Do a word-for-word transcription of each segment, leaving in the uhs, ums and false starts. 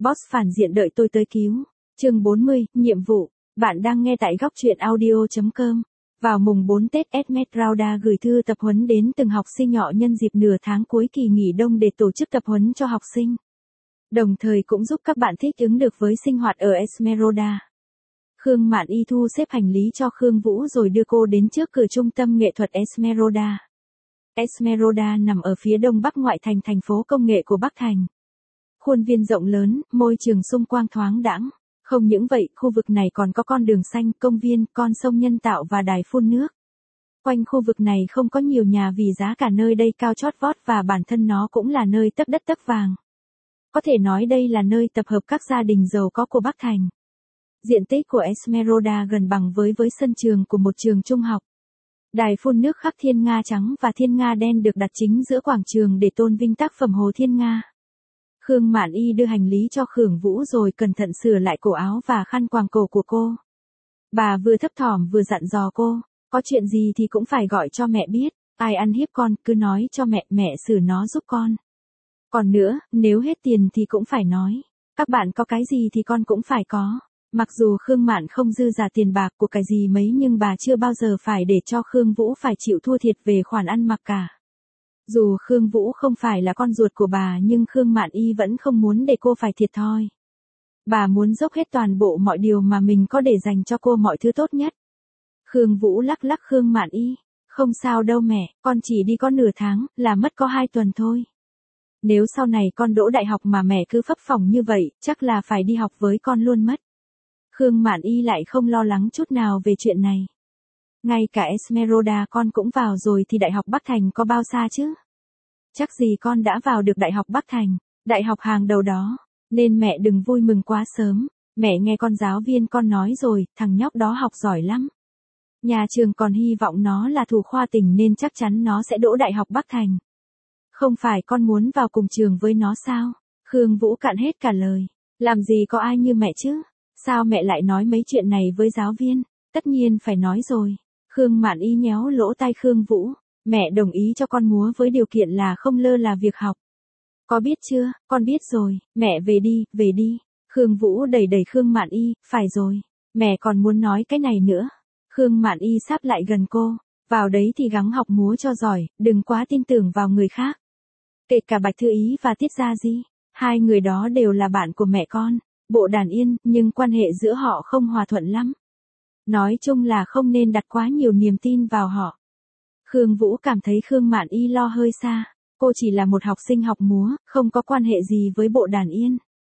Boss phản diện đợi tôi tới cứu. Chương bốn mươi, nhiệm vụ. Bạn đang nghe tại góc truyện audio chấm com. Vào mùng bốn Tết, Esmeralda gửi thư tập huấn đến từng học sinh nhỏ nhân dịp nửa tháng cuối kỳ nghỉ đông để tổ chức tập huấn cho học sinh. Đồng thời cũng giúp các bạn thích ứng được với sinh hoạt ở Esmeralda. Khương Mạn Y thu xếp hành lý cho Khương Vũ rồi đưa cô đến trước cửa trung tâm nghệ thuật Esmeralda. Esmeralda nằm ở phía đông bắc ngoại thành thành phố công nghệ của Bắc Thành. Khuôn viên rộng lớn, môi trường xung quanh thoáng đãng. Không những vậy, khu vực này còn có con đường xanh, công viên, con sông nhân tạo và đài phun nước. Quanh khu vực này không có nhiều nhà vì giá cả nơi đây cao chót vót và bản thân nó cũng là nơi tấc đất tấc vàng. Có thể nói đây là nơi tập hợp các gia đình giàu có của Bắc Thành. Diện tích của Esmeralda gần bằng với với sân trường của một trường trung học. Đài phun nước khắc thiên nga trắng và thiên nga đen được đặt chính giữa quảng trường để tôn vinh tác phẩm Hồ Thiên Nga. Khương Mạn Y đưa hành lý cho Khương Vũ rồi cẩn thận sửa lại cổ áo và khăn quàng cổ của cô. Bà vừa thấp thỏm vừa dặn dò cô, có chuyện gì thì cũng phải gọi cho mẹ biết, ai ăn hiếp con cứ nói cho mẹ, mẹ xử nó giúp con. Còn nữa, nếu hết tiền thì cũng phải nói, các bạn có cái gì thì con cũng phải có. Mặc dù Khương Mạn không dư giả tiền bạc của cái gì mấy nhưng bà chưa bao giờ phải để cho Khương Vũ phải chịu thua thiệt về khoản ăn mặc cả. Dù Khương Vũ không phải là con ruột của bà nhưng Khương Mạn Y vẫn không muốn để cô phải thiệt thòi. Bà muốn dốc hết toàn bộ mọi điều mà mình có để dành cho cô mọi thứ tốt nhất. Khương Vũ lắc lắc Khương Mạn Y, không sao đâu mẹ, con chỉ đi có nửa tháng, là mất có hai tuần thôi. Nếu sau này con đỗ đại học mà mẹ cứ phấp phỏng như vậy, chắc là phải đi học với con luôn mất. Khương Mạn Y lại không lo lắng chút nào về chuyện này. Ngay cả Esmeralda con cũng vào rồi thì Đại học Bắc Thành có bao xa chứ? Chắc gì con đã vào được Đại học Bắc Thành, đại học hàng đầu đó, nên mẹ đừng vui mừng quá sớm. Mẹ nghe con giáo viên con nói rồi, thằng nhóc đó học giỏi lắm. Nhà trường còn hy vọng nó là thủ khoa tỉnh nên chắc chắn nó sẽ đỗ Đại học Bắc Thành. Không phải con muốn vào cùng trường với nó sao? Khương Vũ cạn hết cả lời. Làm gì có ai như mẹ chứ? Sao mẹ lại nói mấy chuyện này với giáo viên? Tất nhiên phải nói rồi. Khương Mạn Y nhéo lỗ tai Khương Vũ. Mẹ đồng ý cho con múa với điều kiện là không lơ là việc học. Có biết chưa? Con biết rồi. Mẹ về đi, về đi. Khương Vũ đẩy đẩy Khương Mạn Y. Phải rồi. Mẹ còn muốn nói cái này nữa. Khương Mạn Y sáp lại gần cô. Vào đấy thì gắng học múa cho giỏi, đừng quá tin tưởng vào người khác. Kể cả Bạch Thư Ý và Tiết Gia Di. Hai người đó đều là bạn của mẹ con. Bộ đàn yên, nhưng quan hệ giữa họ không hòa thuận lắm. Nói chung là không nên đặt quá nhiều niềm tin vào họ. Khương Vũ cảm thấy Khương Mạn Y lo hơi xa. Cô chỉ là một học sinh học múa, không có quan hệ gì với bộ đàn yên.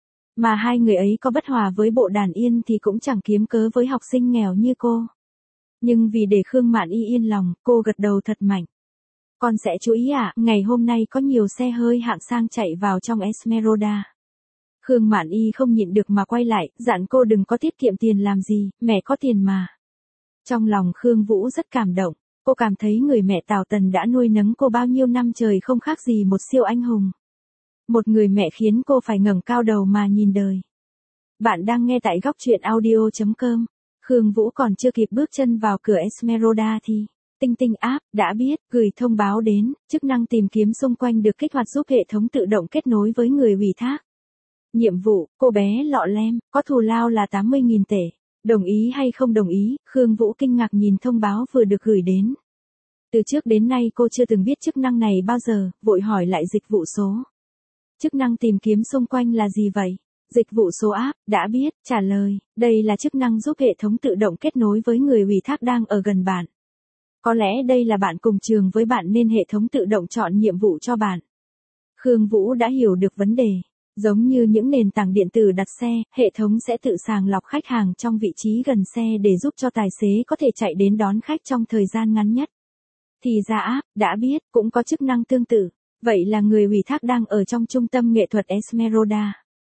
Mà hai người ấy có bất hòa với bộ đàn yên thì cũng chẳng kiếm cớ với học sinh nghèo như cô. Nhưng vì để Khương Mạn Y yên lòng, cô gật đầu thật mạnh. Con sẽ chú ý ạ, à, ngày hôm nay có nhiều xe hơi hạng sang chạy vào trong Esmeralda. Khương Mạn Y không nhịn được mà quay lại, dặn cô đừng có tiết kiệm tiền làm gì, mẹ có tiền mà. Trong lòng Khương Vũ rất cảm động, cô cảm thấy người mẹ Tào Tần đã nuôi nấng cô bao nhiêu năm trời không khác gì một siêu anh hùng. Một người mẹ khiến cô phải ngẩng cao đầu mà nhìn đời. Bạn đang nghe tại góc truyện audio chấm com. Khương Vũ còn chưa kịp bước chân vào cửa Esmeralda thì Tinh Tinh app đã biết, gửi thông báo đến, chức năng tìm kiếm xung quanh được kích hoạt giúp hệ thống tự động kết nối với người ủy thác. Nhiệm vụ, cô bé lọ lem, có thù lao là tám mươi nghìn tệ. Đồng ý hay không đồng ý, Khương Vũ kinh ngạc nhìn thông báo vừa được gửi đến. Từ trước đến nay cô chưa từng biết chức năng này bao giờ, vội hỏi lại dịch vụ số. Chức năng tìm kiếm xung quanh là gì vậy? Dịch vụ số app, đã biết, trả lời, đây là chức năng giúp hệ thống tự động kết nối với người ủy thác đang ở gần bạn. Có lẽ đây là bạn cùng trường với bạn nên hệ thống tự động chọn nhiệm vụ cho bạn. Khương Vũ đã hiểu được vấn đề. Giống như những nền tảng điện tử đặt xe, hệ thống sẽ tự sàng lọc khách hàng trong vị trí gần xe để giúp cho tài xế có thể chạy đến đón khách trong thời gian ngắn nhất. Thì ra app, đã biết, cũng có chức năng tương tự. Vậy là người ủy thác đang ở trong trung tâm nghệ thuật Esmeralda.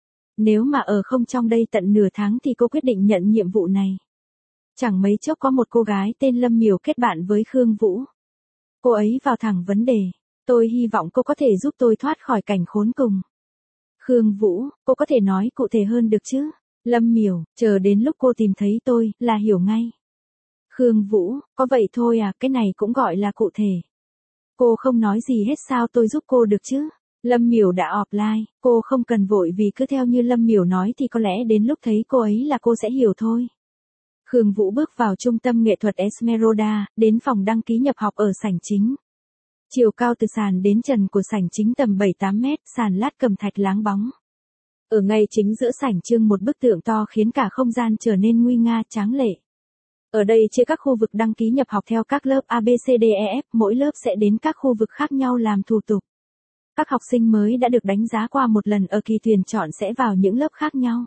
Nếu mà ở không trong đây tận nửa tháng thì cô quyết định nhận nhiệm vụ này. Chẳng mấy chốc có một cô gái tên Lâm Miểu kết bạn với Khương Vũ. Cô ấy vào thẳng vấn đề. Tôi hy vọng cô có thể giúp tôi thoát khỏi cảnh khốn cùng. Khương Vũ, cô có thể nói cụ thể hơn được chứ? Lâm Miểu, chờ đến lúc cô tìm thấy tôi, là hiểu ngay. Khương Vũ, có vậy thôi à, cái này cũng gọi là cụ thể. Cô không nói gì hết sao tôi giúp cô được chứ? Lâm Miểu đã offline, cô không cần vội vì cứ theo như Lâm Miểu nói thì có lẽ đến lúc thấy cô ấy là cô sẽ hiểu thôi. Khương Vũ bước vào trung tâm nghệ thuật Esmeralda, đến phòng đăng ký nhập học ở sảnh chính. Chiều cao từ sàn đến trần của sảnh chính tầm bảy tám mét, sàn lát cẩm thạch láng bóng. Ở ngay chính giữa sảnh trưng một bức tượng to khiến cả không gian trở nên nguy nga tráng lệ. Ở đây chia các khu vực đăng ký nhập học theo các lớp A B C D E F, mỗi lớp sẽ đến các khu vực khác nhau làm thủ tục. Các học sinh mới đã được đánh giá qua một lần ở kỳ tuyển chọn sẽ vào những lớp khác nhau.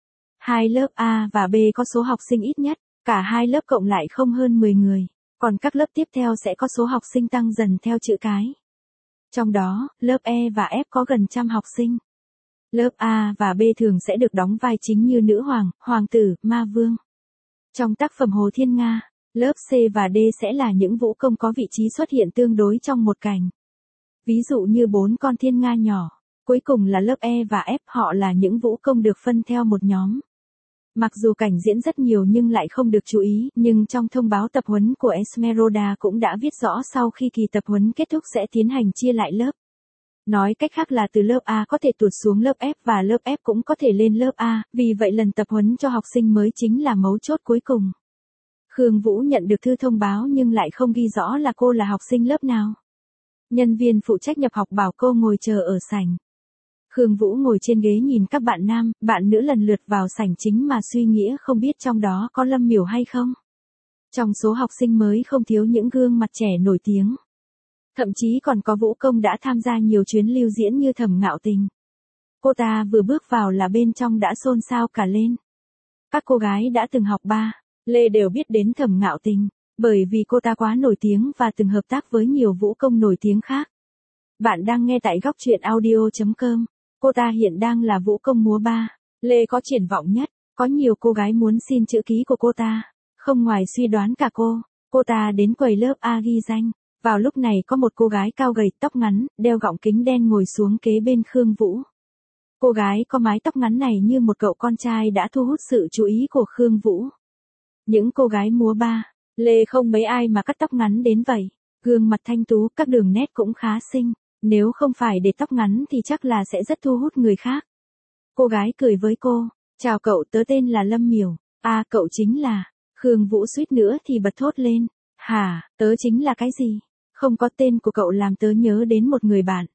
Hai lớp A và B có số học sinh ít nhất, cả hai lớp cộng lại không hơn mười người, còn các lớp tiếp theo sẽ có số học sinh tăng dần theo chữ cái. Trong đó, lớp E và F có gần trăm học sinh. Lớp A và B thường sẽ được đóng vai chính như nữ hoàng, hoàng tử, ma vương. Trong tác phẩm Hồ Thiên Nga, lớp C và D sẽ là những vũ công có vị trí xuất hiện tương đối trong một cảnh. Ví dụ như bốn con thiên nga nhỏ, cuối cùng là lớp E và F, họ là những vũ công được phân theo một nhóm. Mặc dù cảnh diễn rất nhiều nhưng lại không được chú ý, nhưng trong thông báo tập huấn của Esmeralda cũng đã viết rõ sau khi kỳ tập huấn kết thúc sẽ tiến hành chia lại lớp. Nói cách khác là từ lớp A có thể tụt xuống lớp F và lớp F cũng có thể lên lớp A, vì vậy lần tập huấn cho học sinh mới chính là mấu chốt cuối cùng. Khương Vũ nhận được thư thông báo nhưng lại không ghi rõ là cô là học sinh lớp nào. Nhân viên phụ trách nhập học bảo cô ngồi chờ ở sảnh. Khương Vũ ngồi trên ghế nhìn các bạn nam, bạn nữ lần lượt vào sảnh chính mà suy nghĩ không biết trong đó có Lâm Miểu hay không. Trong số học sinh mới không thiếu những gương mặt trẻ nổi tiếng. Thậm chí còn có vũ công đã tham gia nhiều chuyến lưu diễn như Thẩm Ngạo Tình. Cô ta vừa bước vào là bên trong đã xôn xao cả lên. Các cô gái đã từng học ba, lê đều biết đến Thẩm Ngạo Tình, bởi vì cô ta quá nổi tiếng và từng hợp tác với nhiều vũ công nổi tiếng khác. Bạn đang nghe tại góc truyện audio chấm com. Cô ta hiện đang là vũ công múa ba, lê có triển vọng nhất, có nhiều cô gái muốn xin chữ ký của cô ta. Không ngoài suy đoán cả cô, cô ta đến quầy lớp A ghi danh. Vào lúc này có một cô gái cao gầy, tóc ngắn, đeo gọng kính đen ngồi xuống kế bên Khương Vũ. Cô gái có mái tóc ngắn này như một cậu con trai đã thu hút sự chú ý của Khương Vũ. Những cô gái múa ba, lê không mấy ai mà cắt tóc ngắn đến vậy. Gương mặt thanh tú, các đường nét cũng khá xinh. Nếu không phải để tóc ngắn thì chắc là sẽ rất thu hút người khác. Cô gái cười với cô. Chào cậu, tớ tên là Lâm Miểu. À, cậu chính là. Khương Vũ suýt nữa thì bật thốt lên. Hả, tớ chính là cái gì? Không có tên của cậu làm tớ nhớ đến một người bạn.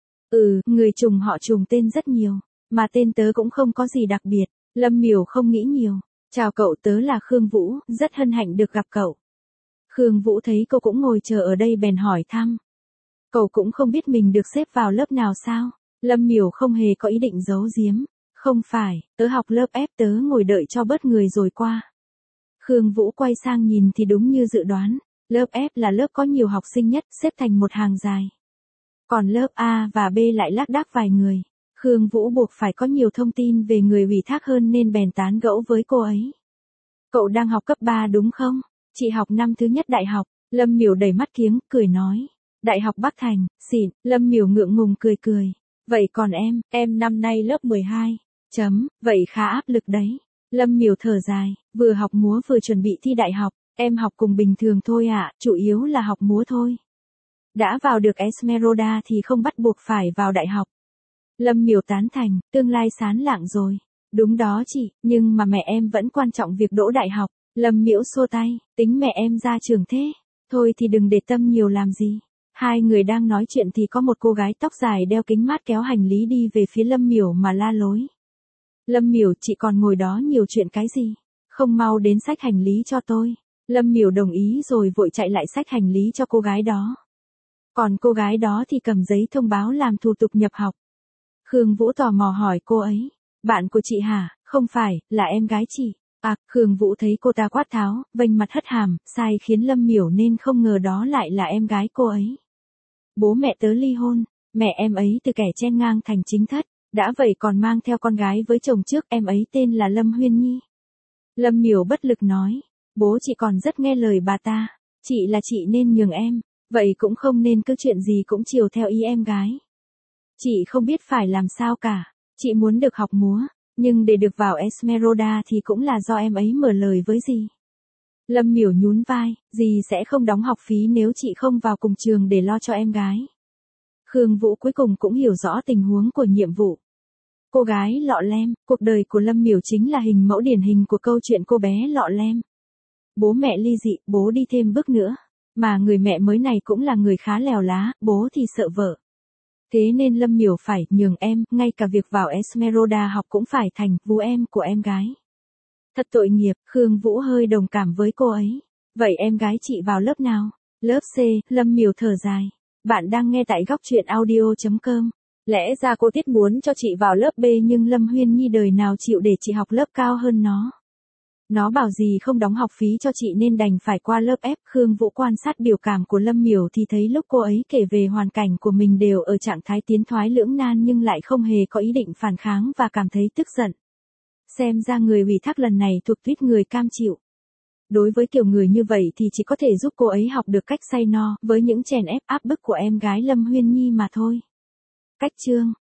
Ừ, người trùng họ trùng tên rất nhiều. Mà tên tớ cũng không có gì đặc biệt. Lâm Miểu không nghĩ nhiều. Chào cậu, tớ là Khương Vũ, rất hân hạnh được gặp cậu. Khương Vũ thấy cô cũng ngồi chờ ở đây bèn hỏi thăm. Cậu cũng không biết mình được xếp vào lớp nào sao? Lâm Miểu không hề có ý định giấu giếm. Không phải, tớ học lớp F, tớ ngồi đợi cho bớt người rồi qua. Khương Vũ quay sang nhìn thì đúng như dự đoán. Lớp F là lớp có nhiều học sinh nhất, xếp thành một hàng dài. Còn lớp A và B lại lác đác vài người. Khương Vũ buộc phải có nhiều thông tin về người ủy thác hơn nên bèn tán gẫu với cô ấy. Cậu đang học cấp ba đúng không? Chị học năm thứ nhất đại học. Lâm Miểu đầy mắt kiếng, cười nói. Đại học Bắc Thành, xịn. Lâm Miểu ngượng ngùng cười cười. Vậy còn em, em năm nay lớp mười hai. Chấm, vậy khá áp lực đấy. Lâm Miểu thở dài, vừa học múa vừa chuẩn bị thi đại học. Em học cùng bình thường thôi ạ, à, chủ yếu là học múa thôi. Đã vào được Esmeralda thì không bắt buộc phải vào đại học. Lâm Miểu tán thành, tương lai sáng lạng rồi. Đúng đó chị, nhưng mà mẹ em vẫn quan trọng việc đỗ đại học. Lâm Miểu xua tay, tính mẹ em ra trường thế. Thôi thì đừng để tâm nhiều làm gì. Hai người đang nói chuyện thì có một cô gái tóc dài đeo kính mát kéo hành lý đi về phía Lâm Miểu mà la lối. Lâm Miểu, chị còn ngồi đó nhiều chuyện cái gì? Không mau đến xách hành lý cho tôi. Lâm Miểu đồng ý rồi vội chạy lại xách hành lý cho cô gái đó. Còn cô gái đó thì cầm giấy thông báo làm thủ tục nhập học. Khương Vũ tò mò hỏi cô ấy. Bạn của chị hả? Không phải, là em gái chị. À, Khương Vũ thấy cô ta quát tháo, vênh mặt hất hàm, sai khiến Lâm Miểu nên không ngờ đó lại là em gái cô ấy. Bố mẹ tớ ly hôn, mẹ em ấy từ kẻ chen ngang thành chính thất, đã vậy còn mang theo con gái với chồng trước, em ấy tên là Lâm Huyên Nhi. Lâm Miểu bất lực nói. Bố chị còn rất nghe lời bà ta, chị là chị nên nhường em, vậy cũng không nên cứ chuyện gì cũng chiều theo ý em gái. Chị không biết phải làm sao cả, chị muốn được học múa, nhưng để được vào Esmeralda thì cũng là do em ấy mở lời với dì. Lâm Miểu nhún vai, dì sẽ không đóng học phí nếu chị không vào cùng trường để lo cho em gái. Khương Vũ cuối cùng cũng hiểu rõ tình huống của Nhiệm Vụ. Cô gái lọ lem, cuộc đời của Lâm Miểu chính là hình mẫu điển hình của câu chuyện cô bé lọ lem. Bố mẹ ly dị, bố đi thêm bước nữa. Mà người mẹ mới này cũng là người khá lèo lá, bố thì sợ vợ. Thế nên Lâm Miểu phải nhường em, ngay cả việc vào Esmeralda học cũng phải thành vú em của em gái. Thật tội nghiệp, Khương Vũ hơi đồng cảm với cô ấy. Vậy em gái chị vào lớp nào? Lớp C, Lâm Miểu thở dài. Bạn đang nghe tại góc truyện audio chấm com. Lẽ ra cô Tiết muốn cho chị vào lớp B nhưng Lâm Huyên Nhi đời nào chịu để chị học lớp cao hơn nó. Nó bảo gì không đóng học phí cho chị nên đành phải qua lớp F. Khương Vũ quan sát biểu cảm của Lâm Miểu thì thấy lúc cô ấy kể về hoàn cảnh của mình đều ở trạng thái tiến thoái lưỡng nan nhưng lại không hề có ý định phản kháng và cảm thấy tức giận. Xem ra người ủy thác lần này thuộc tuýp người cam chịu. Đối với kiểu người như vậy thì chỉ có thể giúp cô ấy học được cách say no với những chèn ép áp bức của em gái Lâm Huyên Nhi mà thôi. Cách chương